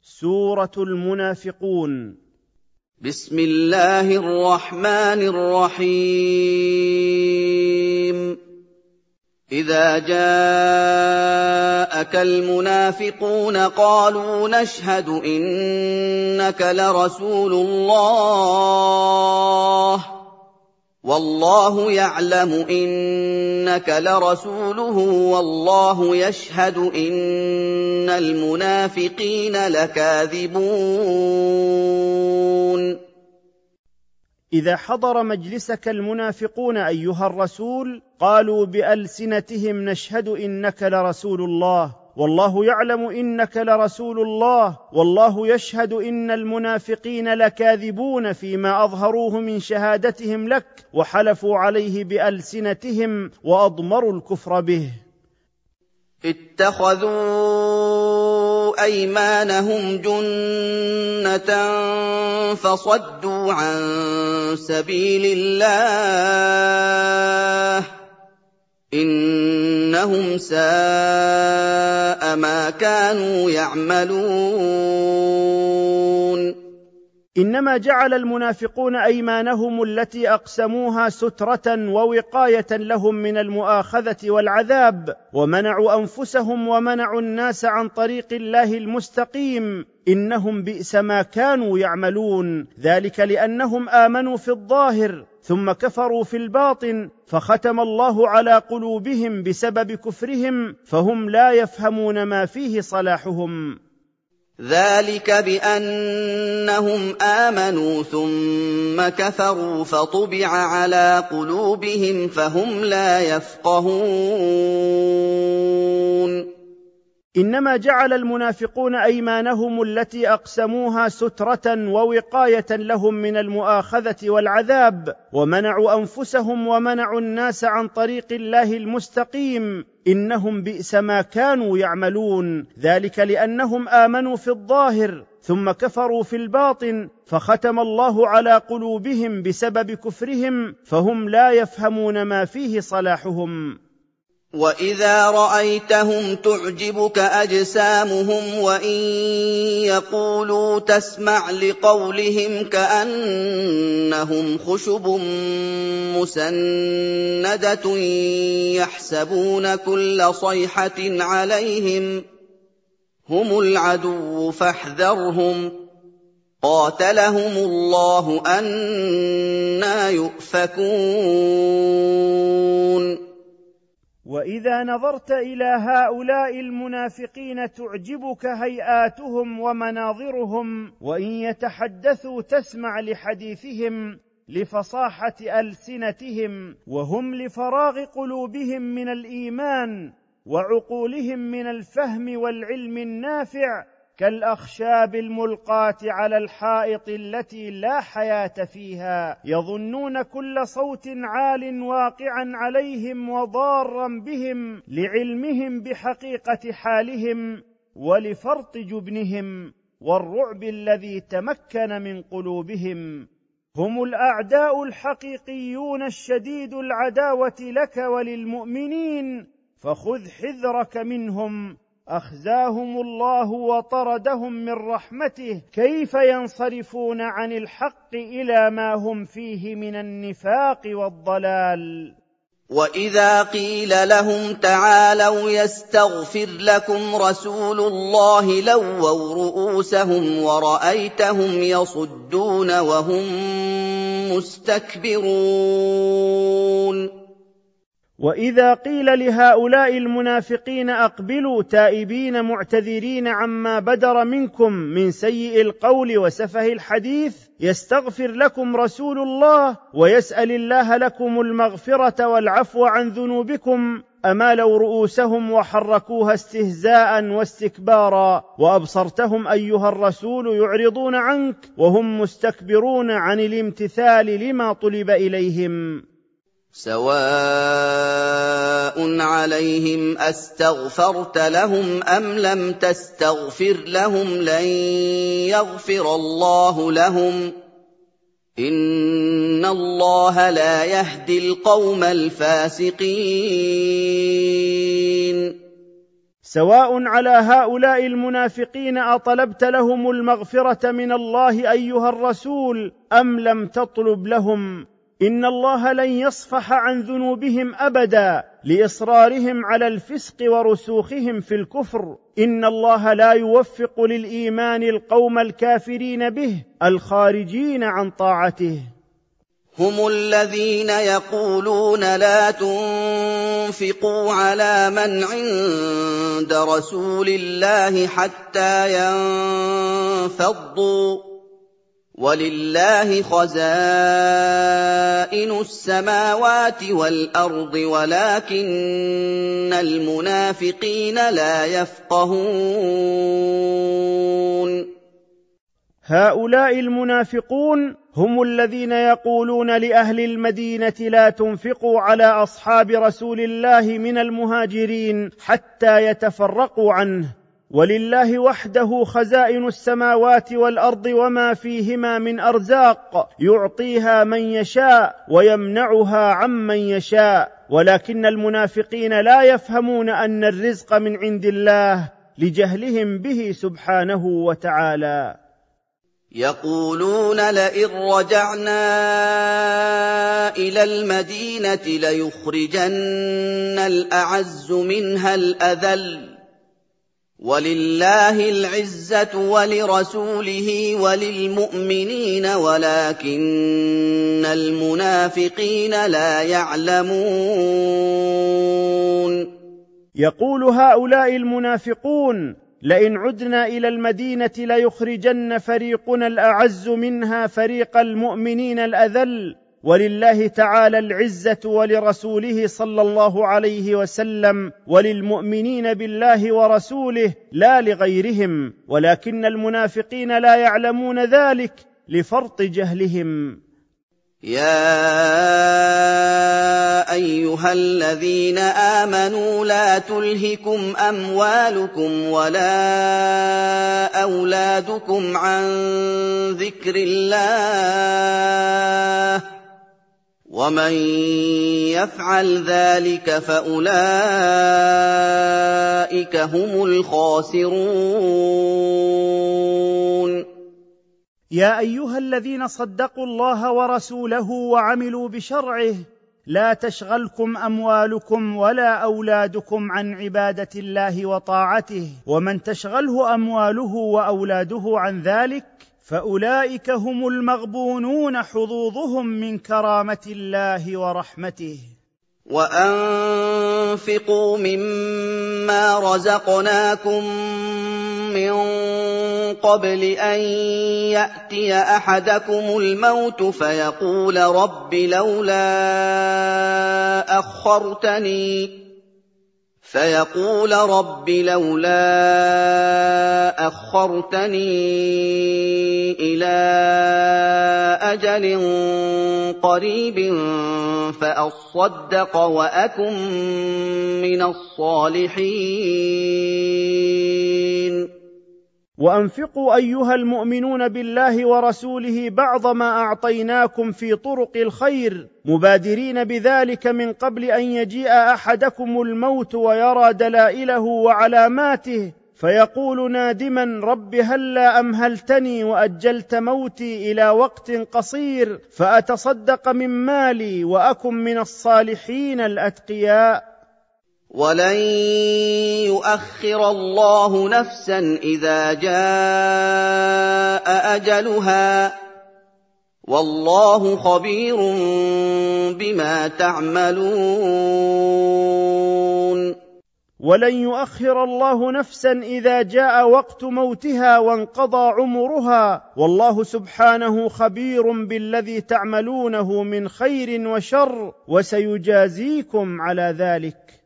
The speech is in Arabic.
سورة المنافقون. بسم الله الرحمن الرحيم. إذا جاءك المنافقون قالوا نشهد إنك لرسول الله والله يعلم إنك لرسوله والله يشهد إن المنافقين لكاذبون. إذا حضر مجلسك المنافقون أيها الرسول قالوا بألسنتهم نشهد إنك لرسول الله والله يعلم إنك لرسول الله والله يشهد إن المنافقين لكاذبون فيما أظهروه من شهادتهم لك وحلفوا عليه بألسنتهم وأضمروا الكفر به. اتخذوا أيمانهم جنة فصدوا عن سبيل الله إنهم ساء ما كانوا يعملون. إنما جعل المنافقون أيمانهم التي أقسموها سترة ووقاية لهم من المؤاخذة والعذاب، ومنعوا أنفسهم ومنعوا الناس عن طريق الله المستقيم، إنهم بئس ما كانوا يعملون، ذلك لأنهم آمنوا في الظاهر ثم كفروا في الباطن، فختم الله على قلوبهم بسبب كفرهم فهم لا يفهمون ما فيه صلاحهم. ذلك بأنهم آمنوا ثم كفروا فطبع على قلوبهم فهم لا يفقهون. إنما جعل المنافقون أيمانهم التي أقسموها سترة ووقاية لهم من المؤاخذة والعذاب، ومنعوا أنفسهم ومنعوا الناس عن طريق الله المستقيم، إنهم بئس ما كانوا يعملون، ذلك لأنهم آمنوا في الظاهر ثم كفروا في الباطن، فختم الله على قلوبهم بسبب كفرهم فهم لا يفهمون ما فيه صلاحهم. وَإِذَا رَأَيْتَهُمْ تُعْجِبُكَ أَجْسَامُهُمْ وَإِن يَقُولُوا تَسْمَعْ لِقَوْلِهِمْ كَأَنَّهُمْ خُشُبٌ مُّسَنَّدَةٌ يَحْسَبُونَ كُلَّ صَيْحَةٍ عَلَيْهِمْ هُمُ الْعَدُوُّ فَاحْذَرْهُمْ قَاتَلَهُمُ اللَّهُ أَنَّىٰ يُؤْفَكُونَ. وإذا نظرت إلى هؤلاء المنافقين تعجبك هيئاتهم ومناظرهم، وإن يتحدثوا تسمع لحديثهم لفصاحة ألسنتهم، وهم لفراغ قلوبهم من الإيمان وعقولهم من الفهم والعلم النافع كالأخشاب الملقاة على الحائط التي لا حياة فيها، يظنون كل صوت عال واقعا عليهم وضارا بهم لعلمهم بحقيقة حالهم ولفرط جبنهم والرعب الذي تمكن من قلوبهم. هم الأعداء الحقيقيون الشديد العداوة لك وللمؤمنين، فخذ حذرك منهم. أخزاهم الله وطردهم من رحمته، كيف ينصرفون عن الحق إلى ما هم فيه من النفاق والضلال. وَإِذَا قِيلَ لَهُمْ تَعَالَوْا يَسْتَغْفِرْ لَكُمْ رَسُولُ اللَّهِ لَوَّوْا رُءُوسَهُمْ وَرَأَيْتَهُمْ يَصُدُّونَ وَهُمْ مُسْتَكْبِرُونَ. وإذا قيل لهؤلاء المنافقين أقبلوا تائبين معتذرين عما بدر منكم من سيء القول وسفه الحديث يستغفر لكم رسول الله ويسأل الله لكم المغفرة والعفو عن ذنوبكم، أمالوا رؤوسهم وحركوها استهزاء واستكبارا، وأبصرتهم أيها الرسول يعرضون عنك وهم مستكبرون عن الامتثال لما طلب إليهم. سواء عليهم أستغفرت لهم أم لم تستغفر لهم لن يغفر الله لهم إن الله لا يهدي القوم الفاسقين. سواء على هؤلاء المنافقين أطلبت لهم المغفرة من الله أيها الرسول أم لم تطلب لهم. إن الله لن يصفح عن ذنوبهم أبدا لإصرارهم على الفسق ورسوخهم في الكفر. إن الله لا يوفق للإيمان القوم الكافرين به الخارجين عن طاعته. هم الذين يقولون لا تنفقوا على من عند رسول الله حتى ينفضوا ولله خزائن السماوات والأرض ولكن المنافقين لا يفقهون. هؤلاء المنافقون هم الذين يقولون لأهل المدينة لا تنفقوا على أصحاب رسول الله من المهاجرين حتى يتفرقوا عنه، ولله وحده خزائن السماوات والأرض وما فيهما من أرزاق يعطيها من يشاء ويمنعها عمن يشاء، ولكن المنافقين لا يفهمون أن الرزق من عند الله لجهلهم به سبحانه وتعالى. يقولون لئن رجعنا إلى المدينة ليخرجن الأعز منها الأذل ولله العزة ولرسوله وللمؤمنين ولكن المنافقين لا يعلمون. يقول هؤلاء المنافقون لئن عدنا إلى المدينة ليخرجن فريقنا الأعز منها فريق المؤمنين الأذل، ولله تعالى العزة ولرسوله صلى الله عليه وسلم وللمؤمنين بالله ورسوله لا لغيرهم، ولكن المنافقين لا يعلمون ذلك لفرط جهلهم. يا أيها الذين آمنوا لا تلهكم أموالكم ولا أولادكم عن ذكر الله ومن يفعل ذلك فأولئك هم الخاسرون. يا أيها الذين صدقوا الله ورسوله وعملوا بشرعه لا تشغلكم أموالكم ولا أولادكم عن عبادة الله وطاعته، ومن تشغله أمواله وأولاده عن ذلك فأولئك هم المغبونون حظوظهم من كرامة الله ورحمته. وأنفقوا مما رزقناكم من قبل أن يأتي أحدكم الموت فيقول رب لولا أخرتني إلى أجل قريب فأصدق وأكن من الصالحين. وأنفقوا أيها المؤمنون بالله ورسوله بعض ما أعطيناكم في طرق الخير مبادرين بذلك من قبل أن يجيء أحدكم الموت ويرى دلائله وعلاماته فيقول نادما رب هلا أمهلتني وأجلت موتي إلى وقت قصير فأتصدق من مالي وأكن من الصالحين الأتقياء. ولن يؤخر الله نفسا إذا جاء أجلها والله خبير بما تعملون. ولن يؤخر الله نفسا إذا جاء وقت موتها وانقضى عمرها والله سبحانه خبير بالذي تعملونه من خير وشر وسيجازيكم على ذلك.